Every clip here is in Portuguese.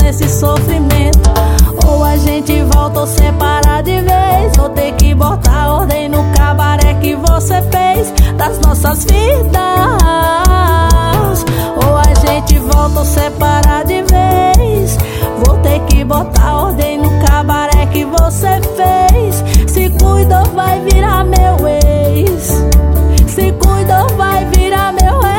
nesse sofrimento. Ou a gente volta ou separa de vez. Vou ter que botar ordem no cabaré que você fez das nossas vidas. Ou a gente volta ou separa de vez. Vou ter que botar ordem no cabaré que você fez. Se cuida ou vai virar meu ex. Se cuida ou vai virar meu ex.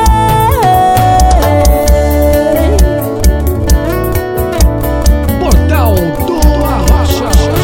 Portal do Arrocha.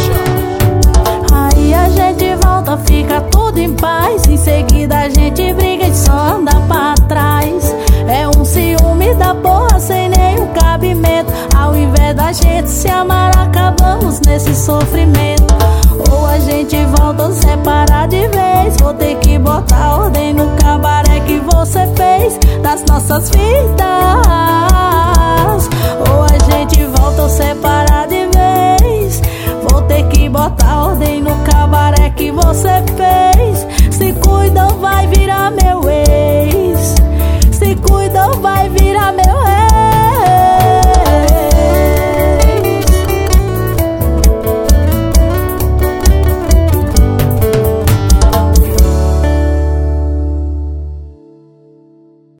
Aí a gente volta, fica tudo em paz. Em seguida a gente briga e só anda pra trás. É um ciúme da porra sem nenhum cabimento. Ao invés da gente se amar, acabamos nesse sofrimento. Ou a gente volta ou separa de vez. Vou ter que botar ordem no cabaré que você fez das nossas vidas. Ou a gente volta ou separa de vez. Vou ter que botar ordem no cabaré que você fez. Se cuida ou vai